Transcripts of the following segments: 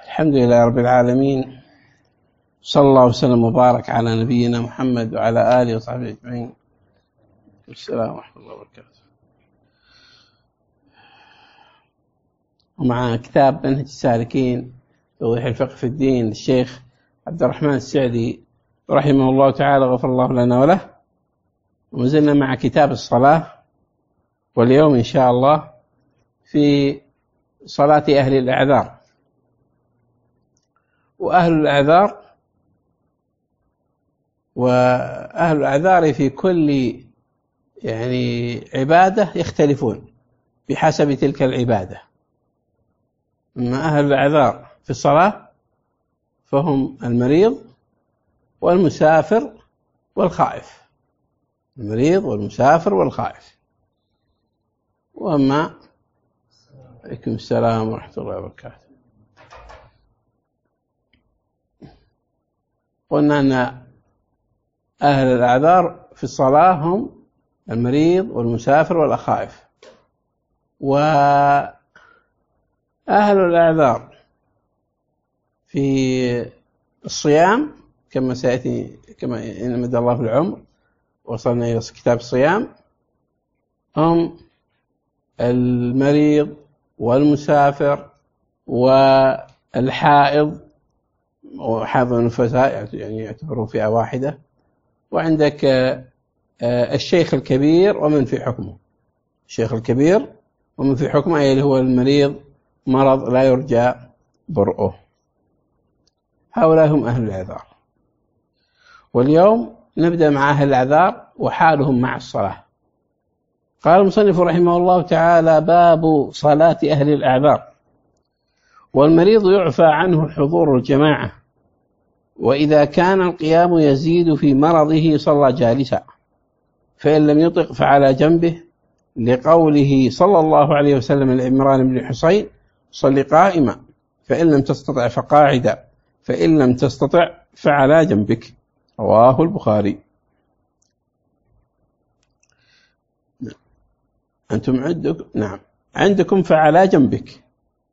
الحمد لله رب العالمين، صلى الله وسلم وبارك على نبينا محمد وعلى آله وصحبه أجمعين. السلام ورحمة الله وبركاته. ومع كتاب منهج السالكين توضيح الفقه في الدين للشيخ عبد الرحمن السعدي رحمه الله تعالى، غفر الله لنا وله. ومازلنا مع كتاب الصلاة، واليوم إن شاء الله في صلاة أهل الأعذار. وأهل الأعذار في كل عبادة يختلفون بحسب تلك العبادة. أما أهل الأعذار في الصلاة فهم المريض والمسافر والخائف. المريض والمسافر والخائف. وأما عليكم السلام ورحمة الله وبركاته. قلنا أن أهل الأعذار في الصلاة هم المريض والمسافر والخائف. وأهل الأعذار في الصيام كما سيأتي، كما إن مد الله في العمر وصلنا إلى كتاب الصيام، هم المريض والمسافر والحائض، وحائض النفساء يعتبرون فئة واحدة. وعندك الشيخ الكبير ومن في حكمه. الشيخ الكبير ومن في حكمه أي اللي هو المريض مرض لا يرجى برؤه. هؤلاء هم أهل الأعذار. واليوم نبدأ مع أهل الأعذار وحالهم مع الصلاة. قال المصنف رحمه الله تعالى: باب صلاة أهل الأعذار. والمريض يعفى عنه حضور الجماعة، وإذا كان القيام يزيد في مرضه صلى جالسا، فإن لم يطق فعلى جنبه، لقوله صلى الله عليه وسلم لعمران بن حصين: صل قائما، فإن لم تستطع فقاعدا، فإن لم تستطع فعلى جنبك. رواه البخاري. أنتم عندكم فعلى جنبك،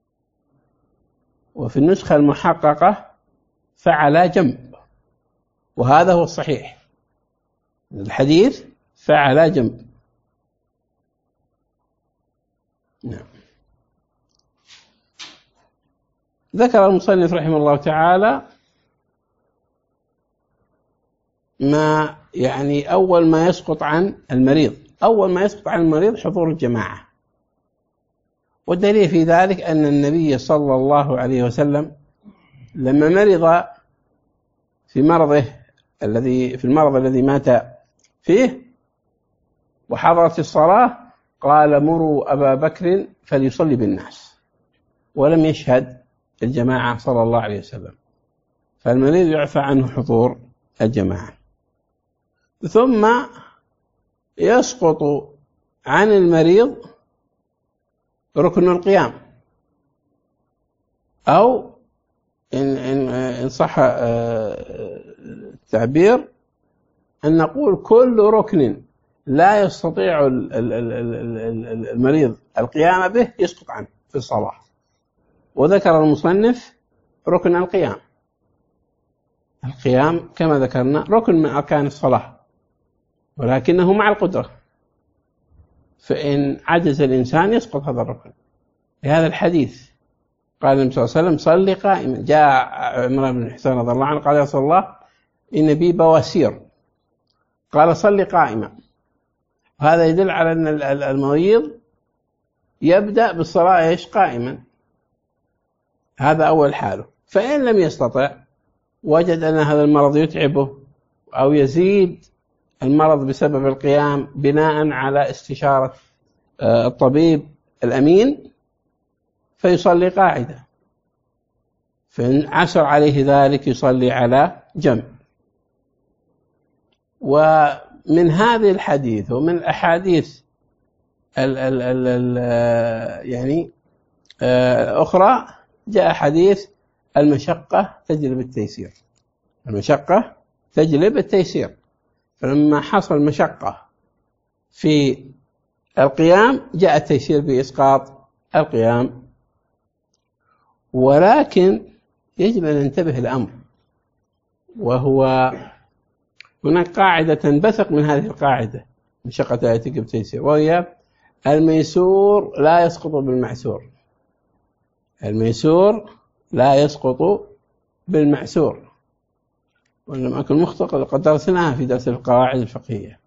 وفي النسخة المحققة فعلى جنب، وهذا هو الصحيح. الحديث فعلى جنب. ذكر المصنف رحمه الله تعالى ما أول ما يسقط عن المريض حضور الجماعة. والدليل في ذلك أن النبي صلى الله عليه وسلم لما مرض في المرض الذي مات فيه وحضرت الصلاة، قال: مروا أبا بكر فليصلي بالناس، ولم يشهد الجماعة صلى الله عليه وسلم. فالمريض يعفى عنه حضور الجماعة. ثم يسقط عن المريض ركن القيام، أو إن صح التعبير أن نقول كل ركن لا يستطيع المريض القيام به يسقط عنه في الصلاة. وذكر المصنف ركن القيام كما ذكرنا ركن من أركان الصلاة، ولكنه مع القدرة، فإن عجز الإنسان يسقط هذا الركن. لهذا الحديث قال النبي صلى الله عليه وسلم: صلي قائما. جاء عمران بن حصين رضي الله عنه قال: يا رسول الله إن بي بواسير. قال: صلي قائما. هذا يدل على أن المريض يبدأ بالصلاة قائما. هذا أول حاله. فإن لم يستطع، وجد أن هذا المرض يتعبه أو يزيد المرض بسبب القيام بناء على استشارة الطبيب الأمين، فيصلي قاعدة. فإن عسر عليه ذلك يصلي على جنب. ومن هذه الحديث ومن الأحاديث أخرى جاء حديث: المشقة تجلب التيسير. المشقة تجلب التيسير. فلما حصل مشقة في القيام جاء التيسير بإسقاط القيام. ولكن يجب أن ننتبه لأمر، وهو هناك قاعدة تنبثق من هذه القاعدة مشقة آياتك بتيسير، وهي الميسور لا يسقط بالمعسور. الميسور لا يسقط بالمعسور، ولم أكن مخطئ قد درسناها في درس القواعد الفقهية.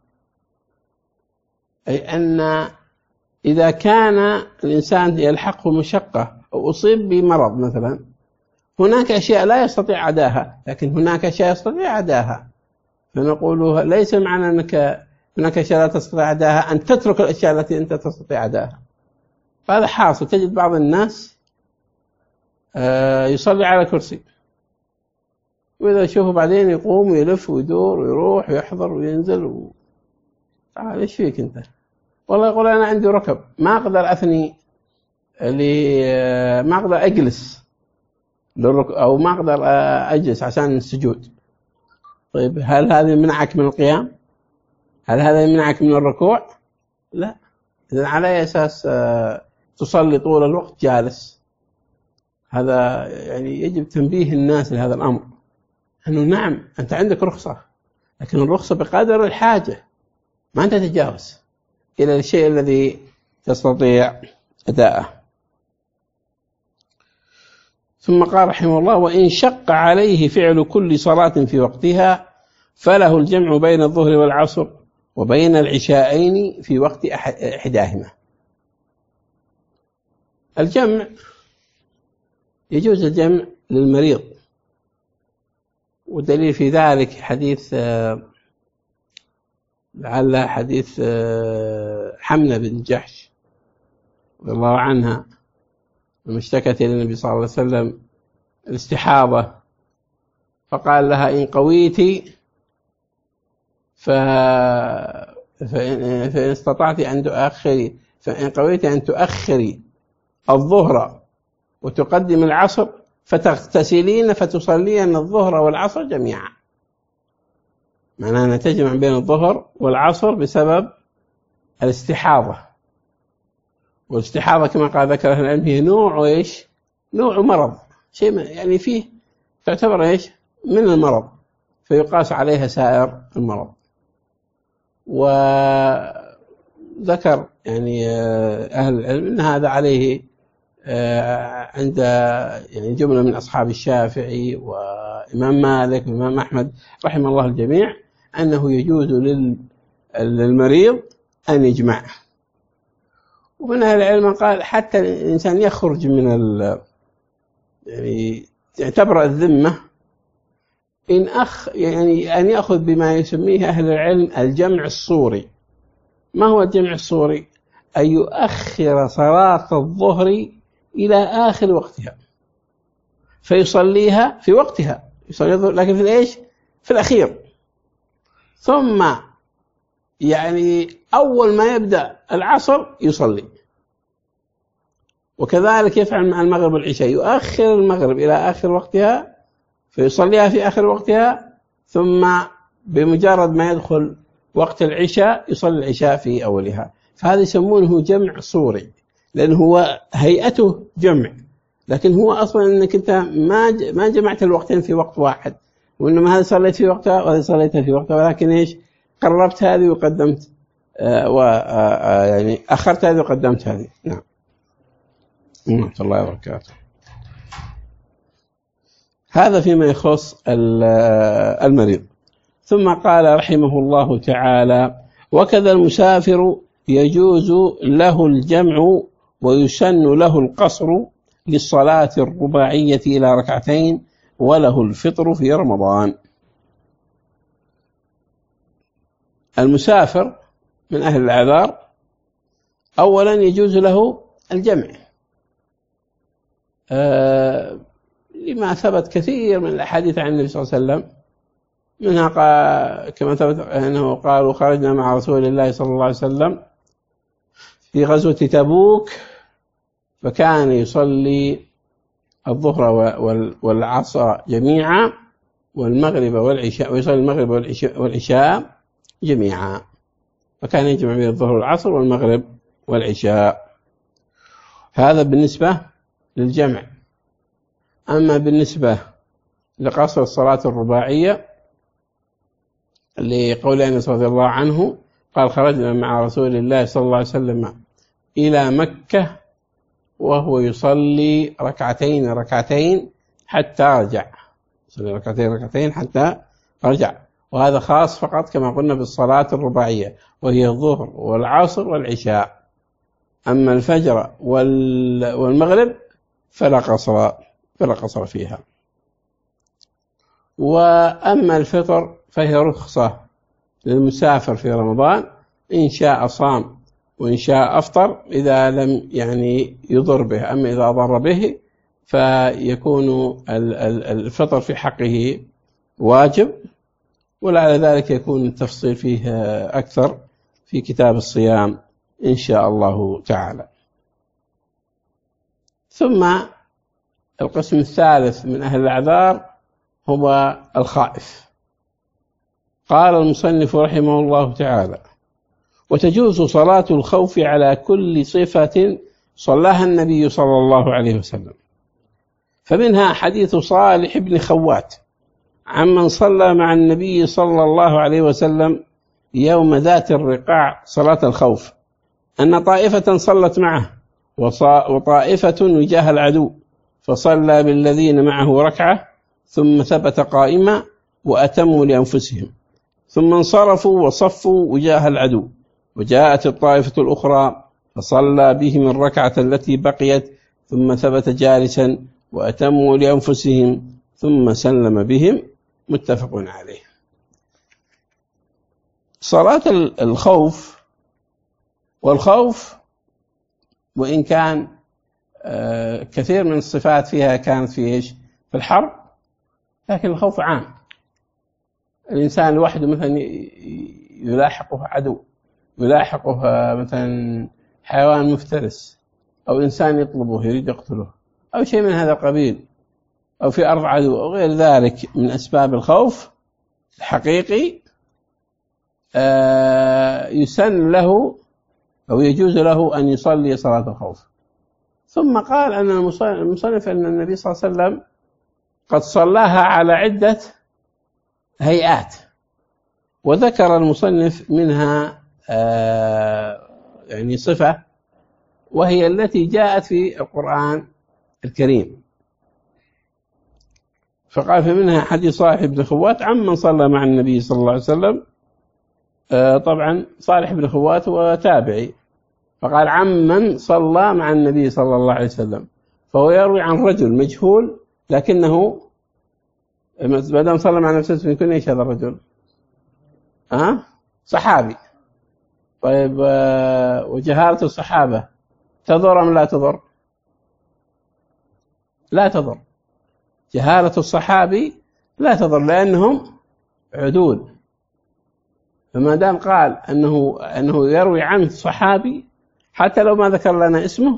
أي أن إذا كان الإنسان يلحقه مشقة أو أصيب بمرض مثلا، هناك أشياء لا يستطيع أداها، لكن هناك أشياء يستطيع أداها، فنقول ليس معنى أنك هناك أشياء لا تستطيع أداها أن تترك الأشياء التي أنت تستطيع أداها. فهذا حاصل. تجد بعض الناس يصلي على كرسي، وإذا شوفه بعدين يقوم ويلف ويدور ويروح ويحضر وينزل تعال إيش فيك أنت؟ والله يقول أنا عندي ركب ما أقدر أثني ما أقدر أجلس أو ما أقدر أجلس عشان السجود. طيب هل هذا يمنعك من القيام؟ هل هذا يمنعك من الركوع؟ لا. إذن على أي أساس تصلي طول الوقت جالس؟ هذا يعني يجب تنبيه الناس لهذا الأمر، أنه نعم أنت عندك رخصة، لكن الرخصة بقدر الحاجة، ما أنت تتجاوز إلى الشيء الذي تستطيع أداءه. ثم قال رحمه الله: وإن شق عليه فعل كل صلاة في وقتها فله الجمع بين الظهر والعصر وبين العشاءين في وقت إحداهما. الجمع يجوز الجمع للمريض، ودليل في ذلك حديث لعل حديث حمنة بن جحش رضي الله عنها لما اشتكت إلى النبي صلى الله عليه وسلم الاستحاضة، فقال لها: إن قويت فإن استطعت أن تؤخري، فإن قويت أن تؤخري الظهر وتقدم العصر فتغتسلين فتصلين الظهر والعصر جميعا. معناها أن تجمع بين الظهر والعصر بسبب الاستحاضة. والاستحاضة كما قال ذكر أهل العلم هي نوع مرض، شيء يعني فيه تعتبر من المرض، فيقاس عليها سائر المرض. وذكر يعني أهل العلم أن هذا عليه عند يعني جملة من أصحاب الشافعي وإمام مالك وإمام أحمد رحمه الله الجميع، أنه يجوز للمريض أن يجمع. ومن أهل العلم قال حتى الإنسان يخرج من يعني تبرأ الذمة يعني أن يأخذ بما يسميه أهل العلم الجمع الصوري. ما هو الجمع الصوري؟ أن يؤخر صلاة الظهر إلى آخر وقتها فيصليها في وقتها، يصلي الظهر لكن في الأخير، ثم يعني أول ما يبدأ العصر يصلي. وكذلك يفعل مع المغرب والعشاء، يؤخر المغرب إلى آخر وقتها فيصليها في آخر وقتها، ثم بمجرد ما يدخل وقت العشاء يصلي العشاء في أولها. فهذا يسمونه جمع صوري، لأنه هو هيئته جمع، لكن هو أصلا أنك أنت ما جمعت الوقتين في وقت واحد، وإنما هذا صليت في وقتها وهذا صليتها في وقتها، ولكن قربت هذه وقدمت يعني أخرت هذه وقدمت هذه. نعم. ورحمة الله وبركاته. هذا فيما يخص المريض. ثم قال رحمه الله تعالى: وكذا المسافر يجوز له الجمع ويسن له القصر للصلاة الرباعية إلى ركعتين، وله الفطر في رمضان. المسافر من أهل الأعذار أولا يجوز له الجمع لما ثبت كثير من الأحاديث عن النبي صلى الله عليه وسلم، منها كما ثبت أنه قالوا: خرجنا مع رسول الله صلى الله عليه وسلم في غزوة تبوك فكان يصلي الظهر والعصر جميعا والمغرب والعشاء، ويصلي المغرب والعشاء جميعا، فكان يجمع بين الظهر والعصر والمغرب والعشاء. هذا بالنسبة للجمع. أما بالنسبة لقصر الصلاة الرباعية لقول أنس رضي الله عنه قال خرجنا مع رسول الله صلى الله عليه وسلم إلى مكة وهو يصلي ركعتين حتى رجع، يصلي ركعتين حتى رجع. وهذا خاص فقط كما قلنا بالصلاة الرباعية، وهي الظهر والعصر والعشاء. أما الفجر والمغرب فلا قصر فيها. وأما الفطر فهي رخصة للمسافر في رمضان، إن شاء صام وإن شاء أفطر إذا لم يضر به. أما إذا ضر به فيكون الفطر في حقه واجب، ولعل ذلك يكون التفصيل فيه أكثر في كتاب الصيام إن شاء الله تعالى. ثم القسم الثالث من أهل الأعذار هو الخائف. قال المصنف رحمه الله تعالى: وتجوز صلاة الخوف على كل صفة صلاها النبي صلى الله عليه وسلم، فمنها حديث صالح بن خوات عمن صلى مع النبي صلى الله عليه وسلم يوم ذات الرقاع صلاة الخوف، أن طائفة صلت معه وطائفة وجاه العدو، فصلى بالذين معه ركعة ثم ثبت قائما وأتموا لأنفسهم، ثم انصرفوا وصفوا وجاه العدو، وجاءت الطائفة الأخرى فصلى بهم الركعة التي بقيت ثم ثبت جالسا وأتموا لأنفسهم ثم سلم بهم. متفق عليه. صلاة الخوف، والخوف وإن كان كثير من الصفات فيها كانت في إيش؟ في الحرب، لكن الخوف عام. الإنسان لوحده مثلا يلاحقه عدو، يلاحقه مثلا حيوان مفترس، أو إنسان يطلبه يريد يقتله، أو شيء من هذا القبيل، أو في أرض عدو أو غير ذلك من أسباب الخوف الحقيقي، يسن له أو يجوز له أن يصلي صلاة الخوف. ثم قال أن المصنف أن النبي صلى الله عليه وسلم قد صلاها على عدة هيئات، وذكر المصنف منها صفة، وهي التي جاءت في القرآن الكريم. فقال فمنها حديث صالح بن خوات عمن صلى مع النبي صلى الله عليه وسلم. طبعا صالح بن خوات هو تابعي، فقال عمن صلى مع النبي صلى الله عليه وسلم، فهو يروي عن رجل مجهول، لكنه ما دام صلى مع النبي صلى الله عليه وسلم يكون ايش هذا الرجل؟ صحابي. طيب وجهالة الصحابة تضر أم لا تضر؟ لا تضر. جهالة الصحابي لا تضر لأنهم عدول، فما دام قال أنه يروي عن صحابي حتى لو ما ذكر لنا اسمه،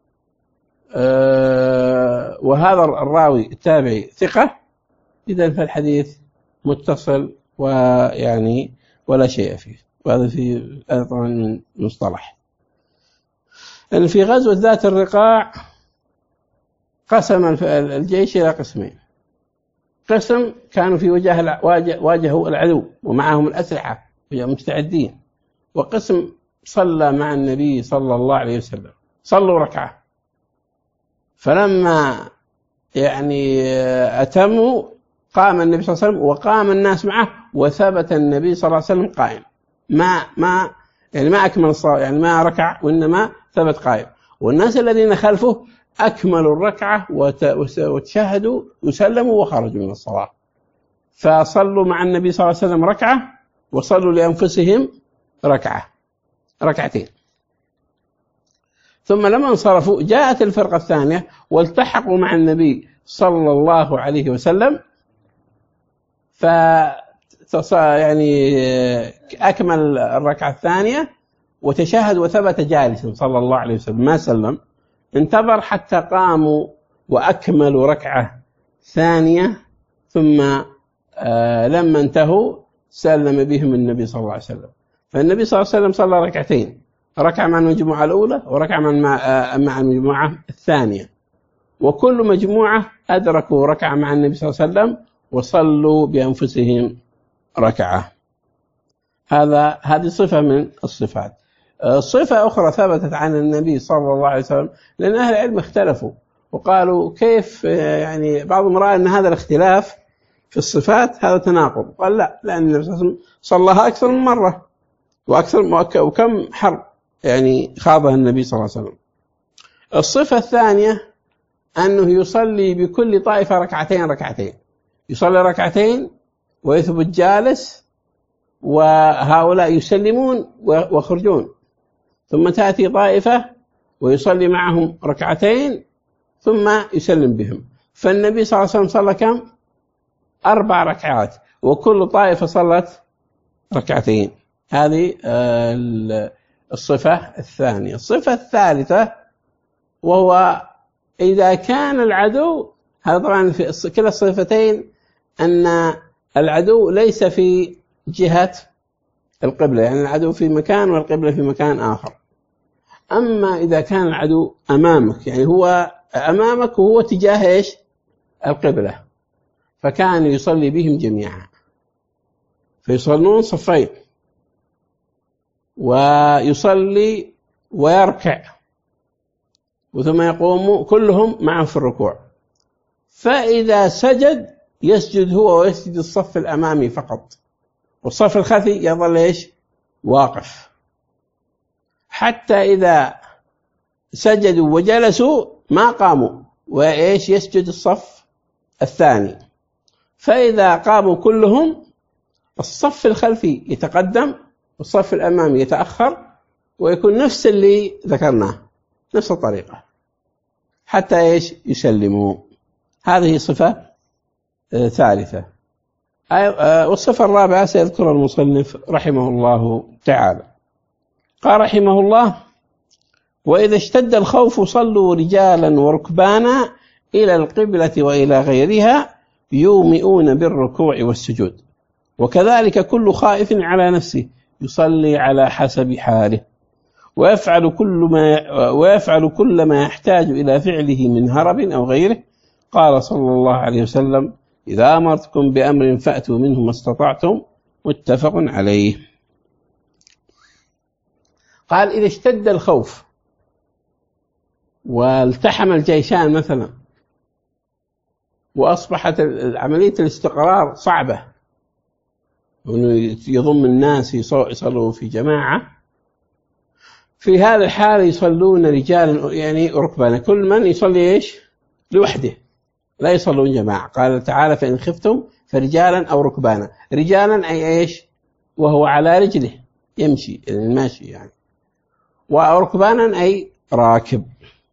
وهذا الراوي التابعي ثقة، إذن فالحديث متصل ولا شيء فيه. وهذا هذا طبعا من مصطلح. أن في غزوة ذات الرقاع قسم الجيش إلى قسمين: قسم كانوا في واجهوا العدو ومعهم الأسلحة مستعدين، وقسم صلى مع النبي صلى الله عليه وسلم، صلوا ركعة. فلما أتموا قام النبي صلى الله عليه وسلم وقام الناس معه، وثبت النبي صلى الله عليه وسلم قائم، ما أكمل الصلاة، ما ركع، وإنما ثبت قائم. والناس الذين خلفه أكملوا الركعة وتشهدوا وسلموا وخرجوا من الصلاة. فصلوا مع النبي صلى الله عليه وسلم ركعة، وصلوا لأنفسهم ركعتين. ثم لما انصرفوا جاءت الفرقة الثانية والتحقوا مع النبي صلى الله عليه وسلم، أكمل الركعة الثانية وتشهد وثبت جالسا صلى الله عليه وسلم، ما سلم، انتظر حتى قاموا وأكملوا ركعة ثانية، ثم لما انتهوا سلم بهم النبي صلى الله عليه وسلم. فالنبي صلى الله عليه وسلم صلى ركعتين، ركعة مع المجموعة الأولى وركعة مع المجموعة الثانية، وكل مجموعة أدركوا ركعة مع النبي صلى الله عليه وسلم وصلوا بأنفسهم ركعة. هذه صفة من الصفات. صفة أخرى ثبتت عن النبي صلى الله عليه وسلم، لأن أهل العلم اختلفوا وقالوا كيف يعني بعضهم رأى أن هذا الاختلاف في الصفات هذا تناقض، قال لا، لأن النبي صلى الله عليه وسلم صلىها أكثر من مرة وكم حرب يعني خاضها النبي صلى الله عليه وسلم. الصفة الثانية أنه يصلي بكل طائفة ركعتين، يصلي ركعتين ويثبت جالس وهؤلاء يسلمون ويخرجون، ثم تأتي طائفة ويصلي معهم ركعتين ثم يسلم بهم. فالنبي صلى الله عليه وسلم صلى كم؟ 4 ركعات، وكل طائفة صلت ركعتين. هذه الصفة الثانية. الصفة الثالثة وهو إذا كان العدو، هذا طبعا في كلا الصفتين أن العدو ليس في جهة القبلة، يعني العدو في مكان والقبلة في مكان آخر. أما إذا كان العدو أمامك، يعني هو أمامك وهو تجاه إيش؟ القبلة، فكان يصلي بهم جميعا، فيصلون صفين ويصلي ويركع وثم يقوم كلهم معه في الركوع، فإذا سجد يسجد هو ويسجد الصف الأمامي فقط، والصف الخلفي يظل إيش؟ واقف، حتى إذا سجدوا وجلسوا ما قاموا وإيش؟ يسجد الصف الثاني. فإذا قاموا كلهم الصف الخلفي يتقدم والصف الأمامي يتأخر، ويكون نفس اللي ذكرناه، نفس الطريقة حتى إيش؟ يسلموا. هذه صفة ثالثة. والصفة الرابعة سيذكر المصنف رحمه الله تعالى. قال رحمه الله: وإذا اشتد الخوف صلوا رجالا وركبانا إلى القبلة وإلى غيرها يومئون بالركوع والسجود، وكذلك كل خائف على نفسه يصلي على حسب حاله، ويفعل كل ما يحتاج إلى فعله من هرب أو غيره. قال صلى الله عليه وسلم: إذا أمرتكم بأمر فأتوا منه ما استطعتم، متفق عليه. قال: إذا اشتد الخوف والتحم الجيشان مثلا وأصبحت عملية الاستقرار صعبة، وأنه يضم الناس يصلوا في جماعة، في هذا الحال يصلون رجالا يعني ركبانا، كل من يصلي إيش؟ لوحده، لا يصلون جماعة. قال تعالى: فإن خفتم فرجالا أو ركبانا. رجالا أي إيش؟ وهو على رجله يمشي، الماشي يعني، وركبانا أي راكب.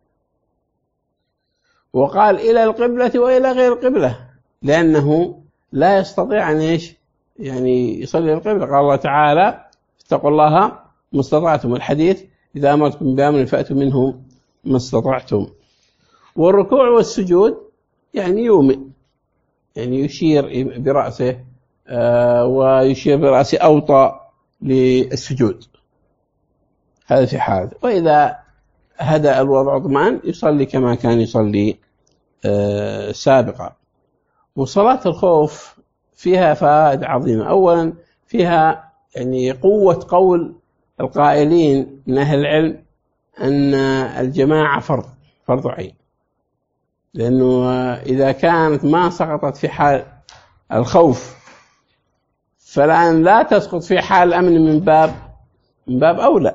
وقال إلى القبلة وإلى غير القبلة، لأنه لا يستطيع أن إيش؟ يعني يصلي القبلة. قال الله تعالى: اتقوا الله ما استطعتم، الحديث: إذا أمرتكم بأمر فأتوا منه ما استطعتم. والركوع والسجود يعني يومئ، يعني يشير برأسه ويشير برأسه أوطى للسجود، هذا في حال. وإذا هدأ الوضع اطمأن يصلي كما كان يصلي سابقا. وصلاة الخوف فيها فائدة عظيمة. أولا فيها يعني قوة قول القائلين من أهل العلم أن الجماعة فرض عين، لأنه إذا كانت ما سقطت في حال الخوف فالآن لا تسقط في حال الأمن من باب أولى.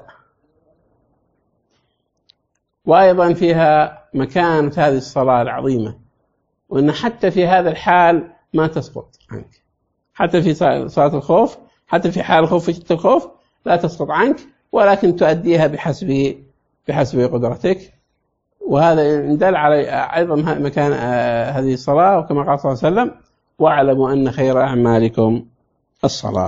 وأيضا فيها مكانة هذه الصلاة العظيمة، وأن حتى في هذا الحال ما تسقط عنك، حتى في صلاة الخوف، حتى في حال الخوف وشدة الخوف لا تسقط عنك، ولكن تؤديها بحسب قدرتك. وهذا يدل على أيضا مكان هذه الصلاة، وكما قال صلى الله عليه وسلم: واعلموا أن خير أعمالكم الصلاة.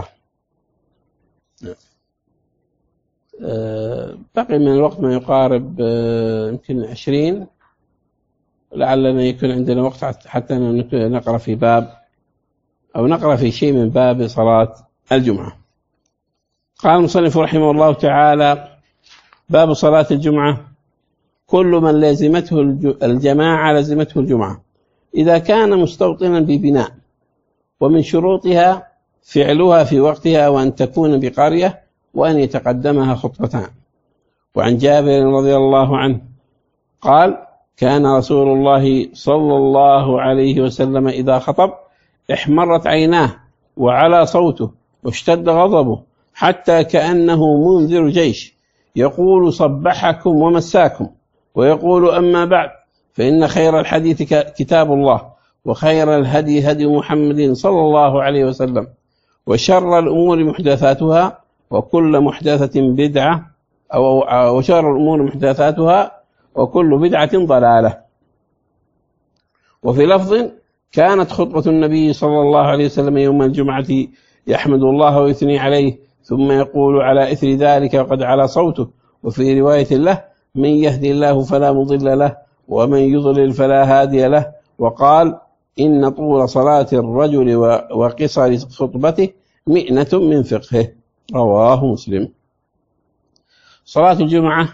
بقي من الوقت ما يقارب يمكن 20، لعلنا يكون عندنا وقت حتى نقرأ في باب أو نقرأ في شيء من باب صلاة الجمعة. قال المصنف رحمه الله تعالى: باب صلاة الجمعة. كل من لازمته الجماعة لازمته الجمعة إذا كان مستوطنا ببناء، ومن شروطها فعلها في وقتها، وأن تكون بقرية، وأن يتقدمها خطبتان. وعن جابر رضي الله عنه قال: كان رسول الله صلى الله عليه وسلم إذا خطب احمرت عيناه وعلى صوته واشتد غضبه، حتى كأنه منذر جيش، يقول: صبحكم ومساكم، ويقول: أما بعد، فإن خير الحديث كتاب الله، وخير الهدي هدي محمد صلى الله عليه وسلم، وشر الأمور محدثاتها، وكل محدثة بدعة، وشر الأمور محدثاتها، وكل بدعة ضلالة. وفي لفظ: كانت خطبة النبي صلى الله عليه وسلم يوم الجمعة يحمد الله ويثني عليه، ثم يقول على إثر ذلك وقد على صوته. وفي رواية له: من يهدي الله فلا مضل له، ومن يضلل فلا هادي له. وقال: إن طول صلاة الرجل وقصر خطبته مئنة من فقهه. رواه مسلم. صلاة الجمعة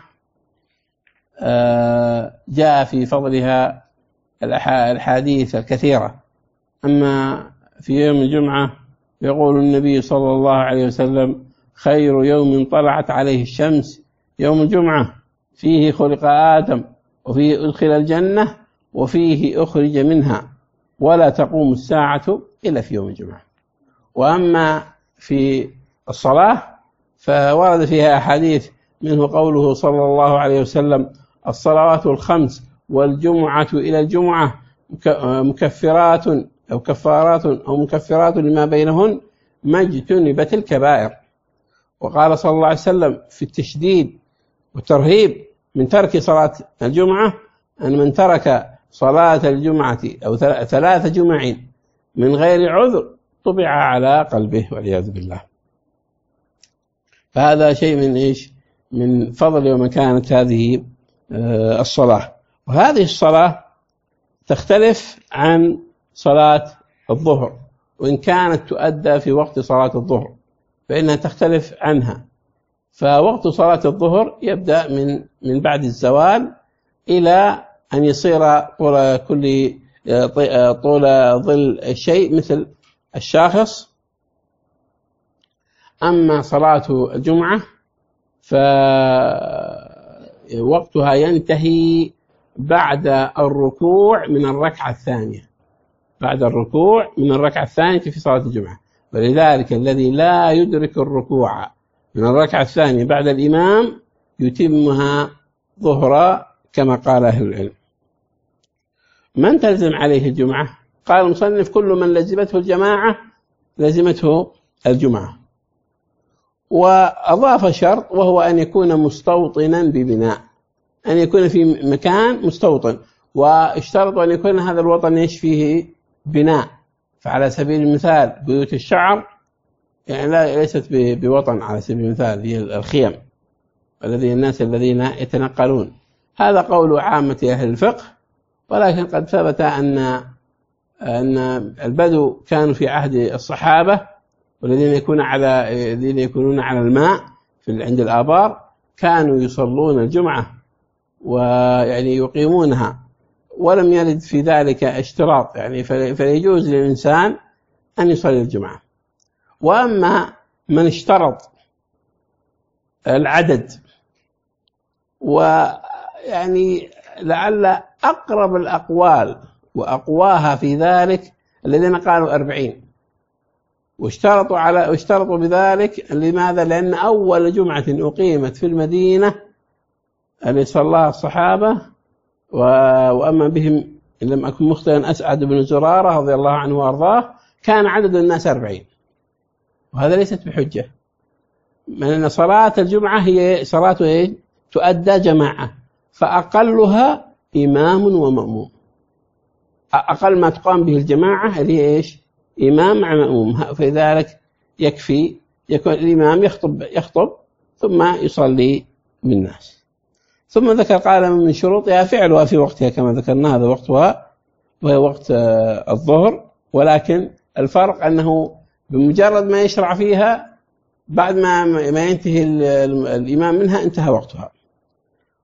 جاء في فضلها الحديث الكثيرة. أما في يوم الجمعة يقول النبي صلى الله عليه وسلم: خير يوم طلعت عليه الشمس يوم الجمعة، فيه خلق آدم، وفيه أدخل الجنة، وفيه أخرج منها، ولا تقوم الساعة إلا في يوم الجمعة. وأما في الصلاة فورد فيها أحاديث، منه قوله صلى الله عليه وسلم: الصلوات الخمس والجمعة إلى الجمعة مكفرات أو كفارات أو مكفرات لما بينهن ما اجتنبت الكبائر. وقال صلى الله عليه وسلم في التشديد والترهيب من ترك صلاة الجمعة: أن من ترك صلاة الجمعة أو 3 جمع من غير عذر طبع على قلبه، والعياذ بالله. فهذا شيء من إيش؟ من فضل ومكانة هذه الصلاة. وهذه الصلاة تختلف عن صلاة الظهر، وإن كانت تؤدى في وقت صلاة الظهر فإنها تختلف عنها. فوقت صلاة الظهر يبدأ من بعد الزوال إلى أن يصير طول ظل الشيء مثل الشاخص. أما صلاة الجمعة فوقتها ينتهي بعد الركوع من الركعة الثانية، بعد الركوع من الركعة الثانية في صلاة الجمعة. ولذلك الذي لا يدرك الركوع من الركعة الثانية بعد الإمام يتمها ظهرا كما قال أهل العلم. من تلزم عليه الجمعة؟ قال المصنف: كل من لزمته الجماعة لزمته الجمعة. وأضاف شرط، وهو أن يكون مستوطنا ببناء، أن يكون في مكان مستوطن، واشترط أن يكون هذا الوطن ايش فيه بناء. فعلى سبيل المثال بيوت الشعر يعني ليست بوطن، على سبيل المثال هي الخيم الناس الذين يتنقلون. هذا قول عامة أهل الفقه، ولكن قد ثبت أن البدو كانوا في عهد الصحابة، والذين يكونون على الماء عند الآبار كانوا يصلون الجمعة ويعني يقيمونها، ولم يرد في ذلك اشتراط، يعني فيجوز للإنسان أن يصلي الجمعة. وأما من اشترط العدد، ويعني لعل أقرب الأقوال وأقواها في ذلك الذين قالوا 40، واشترطوا بذلك. لماذا؟ لأن أول جمعة أقيمت في المدينة التي صلاها الصحابة، وأما بهم إن لم أكن مخطئا أسعد بن زرارة رضي الله عنه وأرضاه، كان عدد الناس 40، وهذا ليست بحجة، من أن صلاة الجمعة هي صلاة تؤدى جماعة، فأقلها إمام ومأموم. أقل ما تقام به الجماعة اللي هي إيش؟ إمام مع مأموم. فلذلك يكفي يكون الإمام يخطب ثم يصلي بالناس. ثم ذكر قال من شروطها فعلها في وقتها كما ذكرنا، هذا وقتها وهي وقت الظهر، ولكن الفرق أنه بمجرد ما يشرع فيها بعد ما ينتهي الإمام منها انتهى وقتها.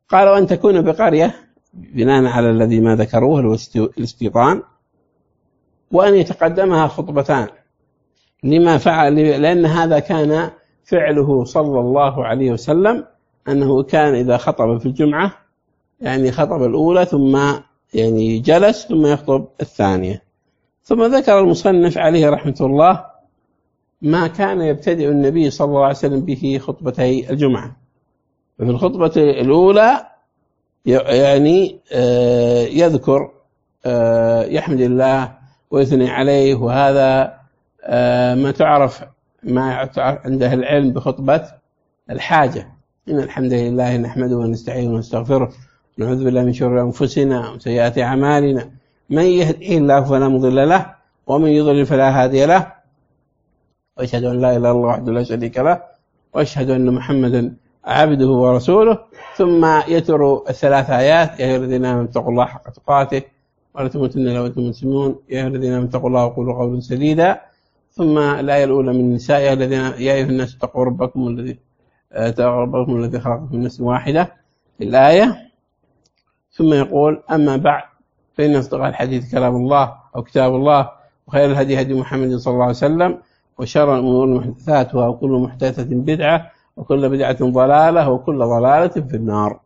قال وأن تكون بقرية بناء على الذي ما ذكروه الاستيطان، وأن يتقدمها خطبتان لما فعل، لأن هذا كان فعله صلى الله عليه وسلم، أنه كان إذا خطب في الجمعة يعني خطب الأولى ثم يعني جلس ثم يخطب الثانية. ثم ذكر المصنف عليه رحمة الله ما كان يبتدئ النبي صلى الله عليه وسلم به خطبتي الجمعة. في الخطبة الأولى يعني يذكر يحمد الله ويثني عليه، وهذا ما تعرف عنده العلم بخطبة الحاجة: إن الحمد لله نحمده ونستعينه ونستغفره ونعوذ بالله من شرور أنفسنا وسيئات أعمالنا، من يهده الله فلا مضل له ومن يضلل فلا هادي له، وأشهد أن لا إله إلا الله وحده لا شريك له وأشهد أن محمدا عبده ورسوله. ثم يتر الثلاث آيات: يا أيها الذين آمنوا اتقوا الله حق تقاته ولا تموتن إلا وأنتم مسلمون، يا أيها الذين آمنوا اتقوا الله وقولوا قولا سديدا. ثم الآية الأولى من النساء: يا أيها الناس اتقوا ربكم الذي خلقكم من نفس واحدة، الآية. ثم يقول: أما بعد فإن أصدق الحديث كلام الله أو كتاب الله، وخير الهدي هدي محمد صلى الله عليه وسلم، وشر الأمور محدثاتها، وكل محدثة بدعة، وكل بدعة ضلالة، وكل ضلالة في النار.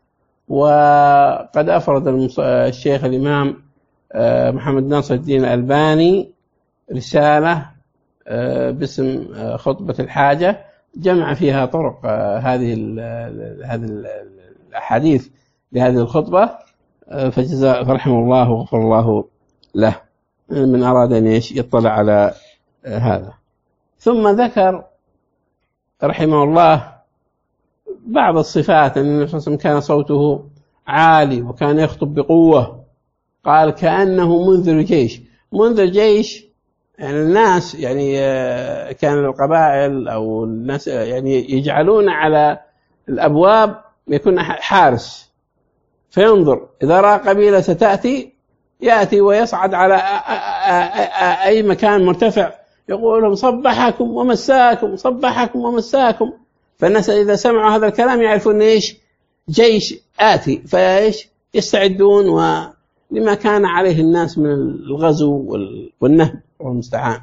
وقد أفرد الشيخ الإمام محمد ناصر الدين الألباني رسالة باسم خطبة الحاجة، جمع فيها طرق هذه الأحاديث لهذه الخطبة، فرحمه الله وغفر الله له من أراد أن يطلع على هذا. ثم ذكر رحمه الله بعض الصفات، أن النبي صلى الله عليه وسلم كان صوته عالي وكان يخطب بقوة. قال: كأنه منذر جيش. منذر جيش يعني الناس، يعني كان القبائل أو الناس يعني يجعلون على الأبواب يكون حارس، فينظر إذا رأى قبيلة ستأتي يأتي ويصعد على أي مكان مرتفع يقول لهم: صبحكم ومساكم، صبحكم ومساكم. فالناس إذا سمعوا هذا الكلام يعرفون إيش جيش آتي، فإيش يستعدون، ولما كان عليه الناس من الغزو والنهب والمستعان.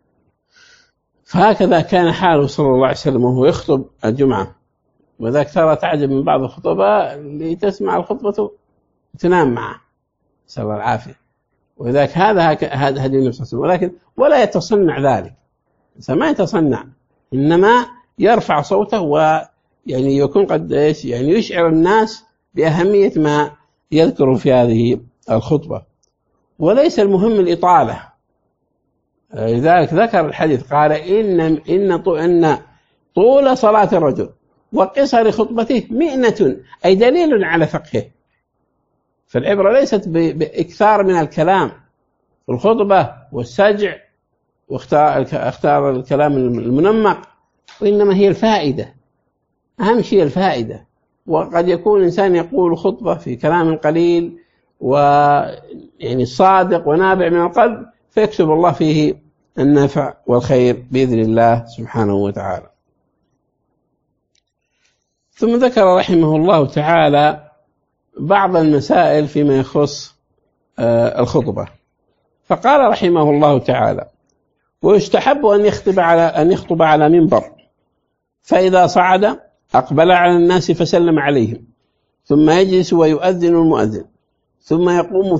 فهكذا كان حاله صلى الله عليه وسلم وهو يخطب الجمعة. وذاك ترى تعجب من بعض الخطباء اللي تسمع الخطبة تنام معه، نسأل الله العافية. وذاك هذا هدي النبي صلى الله عليه وسلم، ولكن ولا يتصنع ذلك، ما يتصنع، إنما يرفع صوته ويعني يكون قد إيش يعني يشعر الناس بأهمية ما يذكر في هذه الخطبة. وليس المهم الإطالة، لذلك ذكر الحديث قال: إن طول صلاة الرجل وقصر خطبته مئنة، أي دليل على فقهه. فالعبرة ليست بإكثار من الكلام في الخطبة والسجع واختار الكلام المنمق، وإنما هي الفائدة، أهم شيء الفائدة. وقد يكون إنسان يقول خطبة في كلام قليل ويعني صادق ونابع من القلب، فيكتب الله فيه النفع والخير بإذن الله سبحانه وتعالى. ثم ذكر رحمه الله تعالى بعض المسائل فيما يخص الخطبة. فقال رحمه الله تعالى: ويستحب أن يخطب على منبر، فإذا صعد أقبل على الناس فسلم عليهم، ثم يجلس ويؤذن المؤذن، ثم يقوم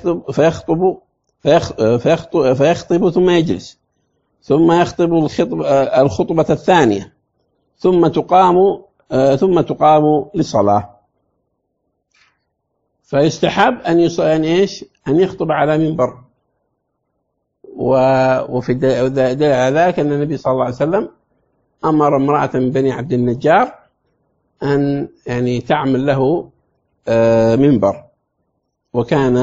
فيخطب ثم يجلس، ثم يخطب الخطبة الثانية، ثم تقام للصلاة. فيستحب أن يخطب على منبر. وفي دليل على ذلك أن النبي صلى الله عليه وسلم أمر امرأة من بني عبد النجار أن يعني تعمل له منبر، وكان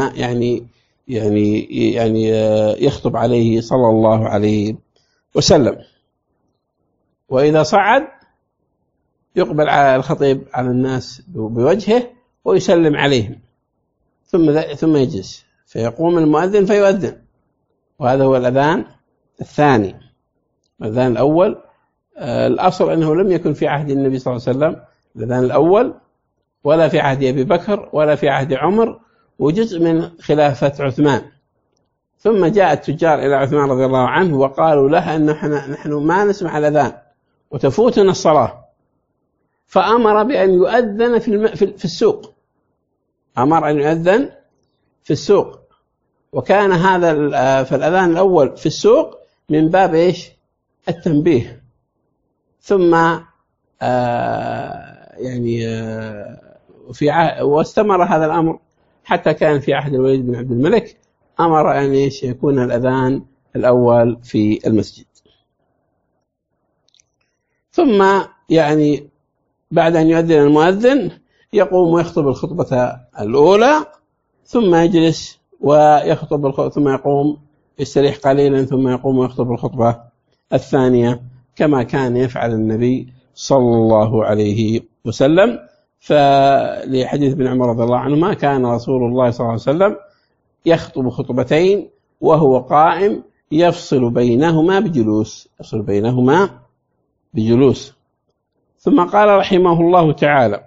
يعني يخطب عليه صلى الله عليه وسلم. وإذا صعد يقبل على الخطيب على الناس بوجهه ويسلم عليهم، ثم يجلس، فيقوم المؤذن فيؤذن، وهذا هو الأذان الثاني. الأذان الأول الأصل أنه لم يكن في عهد النبي صلى الله عليه وسلم الأذان الأول، ولا في عهد أبي بكر ولا في عهد عمر، وجزء من خلافة عثمان. ثم جاء التجار إلى عثمان رضي الله عنه وقالوا له أن نحن ما نسمع الأذان وتفوتنا الصلاة، فأمر بأن يؤذن في السوق، أمر أن يؤذن في السوق. وكان هذا في الأذان الأول في السوق من باب إيش؟ التنبيه. ثم واستمر هذا الأمر حتى كان في عهد الوليد بن عبد الملك، أمر أن يكون الأذان الأول في المسجد. ثم بعد أن يؤذن المؤذن يقوم ويخطب الخطبة الأولى، ثم يجلس ويخطب ثم يقوم يستريح قليلا، ثم يقوم ويخطب الخطبة الثانية كما كان يفعل النبي صلى الله عليه وسلم. فلحديث ابن عمر رضي الله عنهما كان رسول الله صلى الله عليه وسلم يخطب خطبتين وهو قائم يفصل بينهما بجلوس. ثم قال رحمه الله تعالى: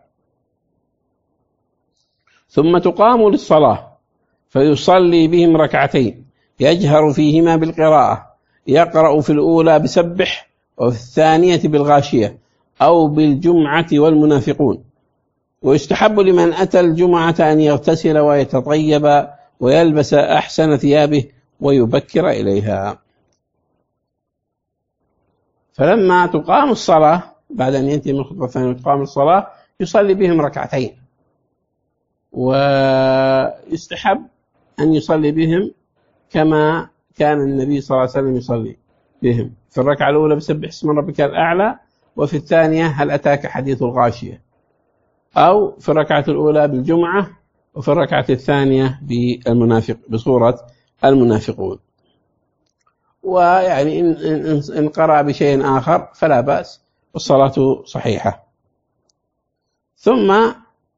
ثم تقام للصلاة فيصلي بهم ركعتين يجهر فيهما بالقراءة، يقرأ في الأولى بسبح وفي الثانية بالغاشية أو بالجمعة والمنافقون. ويستحب لمن أتى الجمعة أن يغتسل ويتطيب ويلبس أحسن ثيابه ويبكر إليها. فلما تقام الصلاة بعد أن ينتهي من الخطبة الثانية وتقام الصلاة يصلي بهم ركعتين، ويستحب أن يصلي بهم كما كان النبي صلى الله عليه وسلم يصلي بهم، في الركعة الأولى بسبح اسم ربك الأعلى، وفي الثانية هل أتاك حديث الغاشية، أو في الركعة الأولى بالجمعة، وفي الركعة الثانية بصورة المنافقون. إن قرأ بشيء آخر فلا بأس والصلاة صحيحة. ثم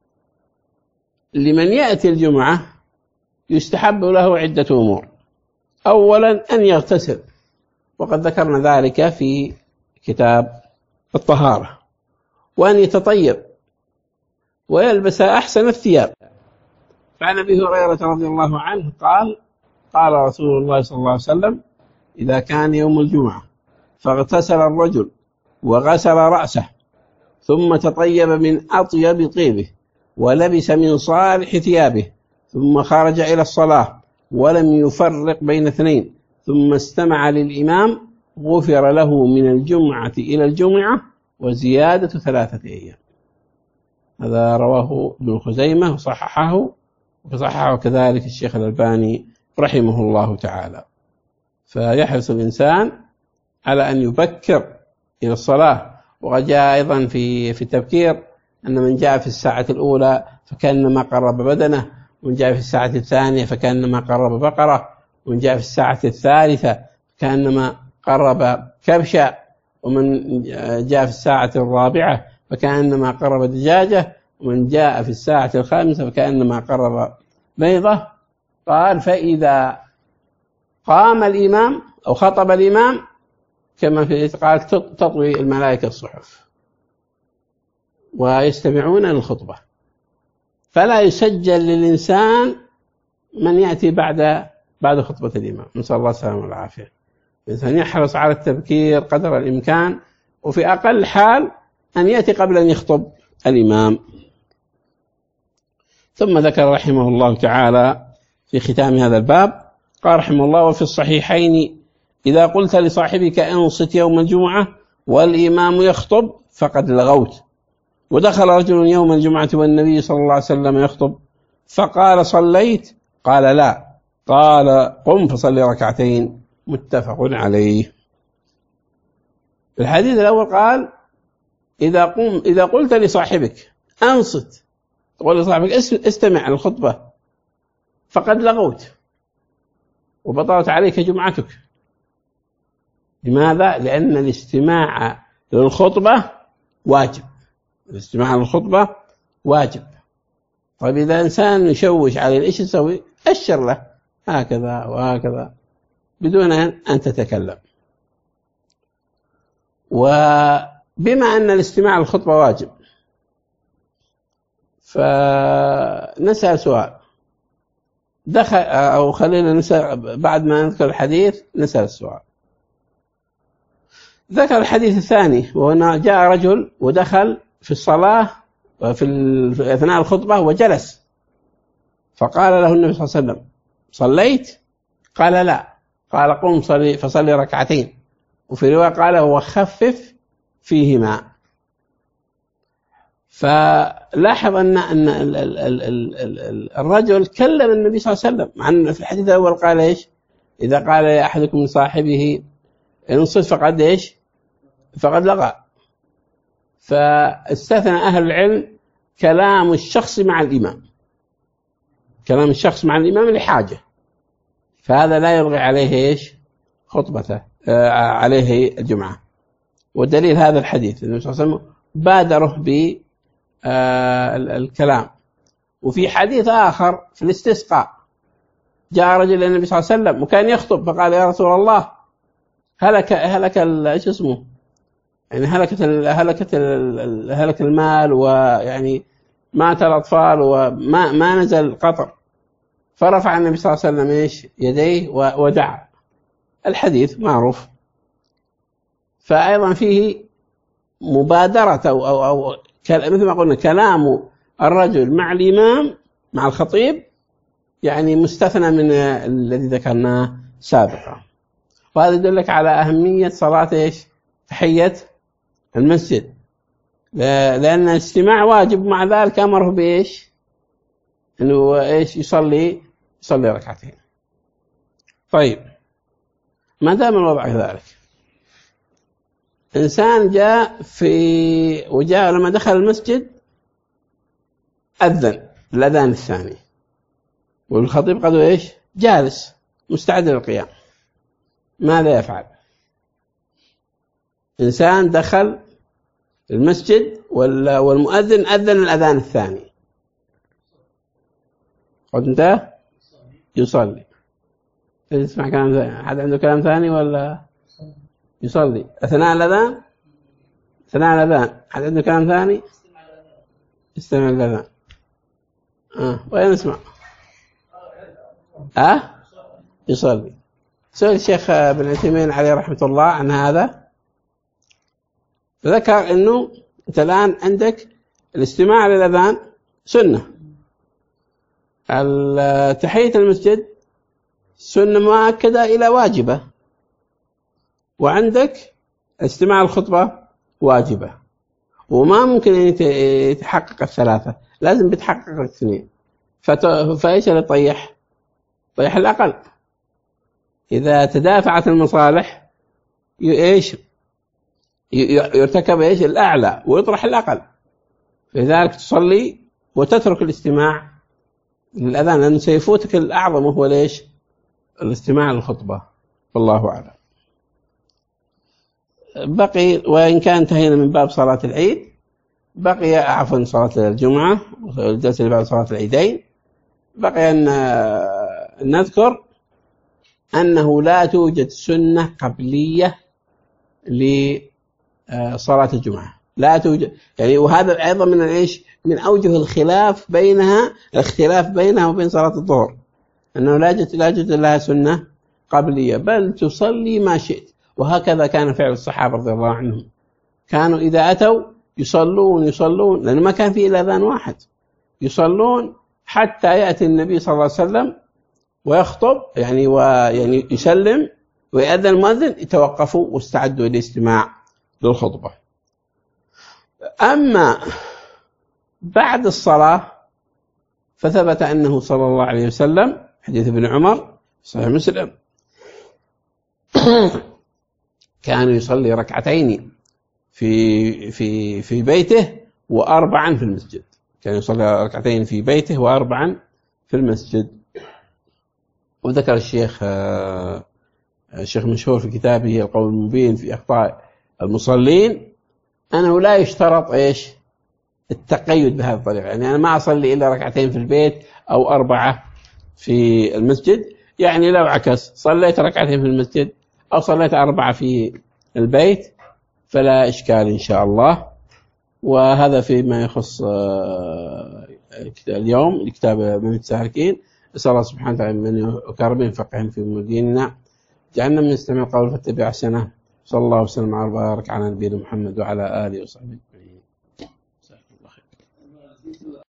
لمن يأتي الجمعة يستحب له عدة أمور. أولا أن يغتسل، وقد ذكرنا ذلك في كتاب الطهارة، وأن يتطيب ويلبس أحسن الثياب. فعن أبي هريرة رضي الله عنه قال رسول الله صلى الله عليه وسلم: إذا كان يوم الجمعة فاغتسل الرجل وغسل رأسه ثم تطيب من أطيب طيبه ولبس من صالح ثيابه ثم خرج إلى الصلاة ولم يفرق بين اثنين ثم استمع للإمام غفر له من الجمعة إلى الجمعة وزيادة 3 أيام. هذا رواه ابن خزيمة وصححه كذلك الشيخ الألباني رحمه الله تعالى. فيحرص الإنسان على أن يبكر إلى الصلاة. وقد جاء أيضا في التبكير أن من جاء في الساعة الأولى فكأنما قرب بدنه، ومن جاء في الساعة الثانية فكأنما قرب بقرة، ومن جاء في الساعة الثالثة فكأنما قرب كبشا، ومن جاء في الساعة الرابعة فكأنما قرب دجاجة، ومن جاء في الساعة الخامسة فكأنما قرب بيضة. قال: فإذا قام الإمام أو خطب الإمام كما في قال تطوي الملائكة الصحف ويستمعون للخطبة، فلا يسجل للإنسان من يأتي بعد خطبة الإمام، نسأل الله السلامة والعافية. الإنسان يحرص على التبكير قدر الإمكان، وفي أقل حال أن يأتي قبل أن يخطب الإمام. ثم ذكر رحمه الله تعالى في ختام هذا الباب قال رحمه الله: وفي الصحيحين إذا قلت لصاحبك أنصت يوم الجمعة والإمام يخطب فقد لغوت. ودخل رجل يوم الجمعة والنبي صلى الله عليه وسلم يخطب فقال: صليت؟ قال: لا. قال: قم فصلي ركعتين. متفق عليه. الحديث الأول قال: إذا قلت لصاحبك أنصت، تقول لصاحبك استمع للخطبة، فقد لغوت وبطلت عليك جمعتك. لماذا؟ لأن الاستماع للخطبة واجب. الاستماع للخطبة واجب. طيب إذا إنسان يشوش عليه إيش يسوي؟ أشر له هكذا وهكذا بدون أن تتكلم. وبما أن الاستماع للخطبة واجب، فنسأل سؤال دخل، أو خلينا نسأل بعد ما نذكر الحديث نسأل السؤال. ذكر الحديث الثاني، وهنا جاء رجل ودخل في الصلاة في أثناء الخطبة وجلس، فقال له النبي صلى الله عليه وسلم: صليت؟ قال: لا. قال: قم فصلي ركعتين. وفي رواية قال: وخفف فيهما. فلاحظ أن الرجل كلم النبي صلى الله عليه وسلم، مع أن في الحديث الأول قال إيش؟ إذا قال أحدكم لصاحبه انصت فقد إيش؟ فقد لغى. فاستثنى أهل العلم كلام الشخص مع الإمام، كلام الشخص مع الإمام لحاجة، فهذا لا يلغي عليه إيش؟ خطبته، عليه الجمعة. والدليل هذا الحديث، النبي صلى الله عليه وسلم بادره بالكلام. وفي حديث آخر في الاستسقاء جاء رجل إلى النبي صلى الله عليه وسلم وكان يخطب، فقال: يا رسول الله، هلك ايش اسمه، يعني هلك المال، ويعني مات الأطفال وما نزل القطر. فرفع النبي صلى الله عليه وسلم إيش؟ يديه ودعا. الحديث معروف. فأيضا فيه مبادرة أو مثل ما قلنا كلام الرجل مع الإمام مع الخطيب، يعني مستثنى من الذي ذكرناه سابقا. وهذا يدلك على أهمية صلاة إيش؟ تحية المسجد، لأن الاستماع واجب، مع ذلك أمره بإيش؟ إنه إيش؟ يصلي ركعتين. طيب، ما دام الوضع ذلك، إنسان وجاء لما دخل المسجد أذن الأذان الثاني، والخطيب قد إيش؟ جالس مستعد للقيام، ماذا يفعل؟ إنسان دخل المسجد والمؤذن أذن الأذان الثاني، قد انتهى يصلي. تسمع كلام ثاني؟ أحد عنده كلام ثاني ولا يصلي أثناء الأذان؟ أحد عنده كلام ثاني؟ استمع الأذان. وين نسمع؟ يصلي. سئل الشيخ ابن عثيمين عليه رحمة الله عن هذا، فذكر أنه أنت الآن عندك الاستماع للأذان سنة، تحية المسجد سنة مؤكدة إلى واجبة، وعندك استماع الخطبة واجبة، وما ممكن أن يتحقق الثلاثة، لازم بتحقق الاثنين. فإيش اللي طيح الأقل. إذا تدافعت المصالح إيش يرتكب إيش الأعلى ويطرح الأقل، لذلك تصلي وتترك الاستماع للأذان، لأنه سيفوتك الأعظم وهو ليش؟ الاستماع للخطبة. والله أعلم. بقي، وإن كان انتهينا من باب صلاة العيد، بقي صلاة الجمعة والجلسة اللي بعد صلاة العيدين، بقي أن نذكر أنه لا توجد سنة قبلية لصلاة الجمعة، لا توجد، يعني وهذا أيضا من إيش؟ من أوجه الاختلاف بينها وبين صلاة الظهر، أنه لا يوجد لها سنة قبلية، بل تصلي ما شئت. وهكذا كان فعل الصحابة رضي الله عنهم، كانوا إذا أتوا يصلون لأنه ما كان فيه إلا أذان واحد، يصلون حتى يأتي النبي صلى الله عليه وسلم ويخطب، يعني يسلم ويأذن المؤذن، يتوقفوا واستعدوا للاستماع للخطبة. أما بعد الصلاة فثبت أنه صلى الله عليه وسلم، حديث ابن عمر صحيح مسلم، كان يصلي ركعتين في بيته وأربعا في المسجد. كان يصلي ركعتين في بيته وأربعا في المسجد. وذكر الشيخ مشهور في كتابه القول المبين في أخطاء المصلين أنه لا يشترط إيش؟ التقيد بهذه الطريقة، يعني أنا ما أصلي إلا ركعتين في البيت أو أربعة في المسجد، يعني لو عكس صليت ركعتين في المسجد أو صليت أربعة في البيت فلا إشكال إن شاء الله. وهذا فيما يخص اليوم لكتاب من السالكين. أسأل الله سبحانه وتعالى من يكرمين فقهين في ديننا، جعلنا من يستمع القول فاتبع أحسنه. صلى الله وسلم وبارك على نبينا محمد وعلى آله وصحبه.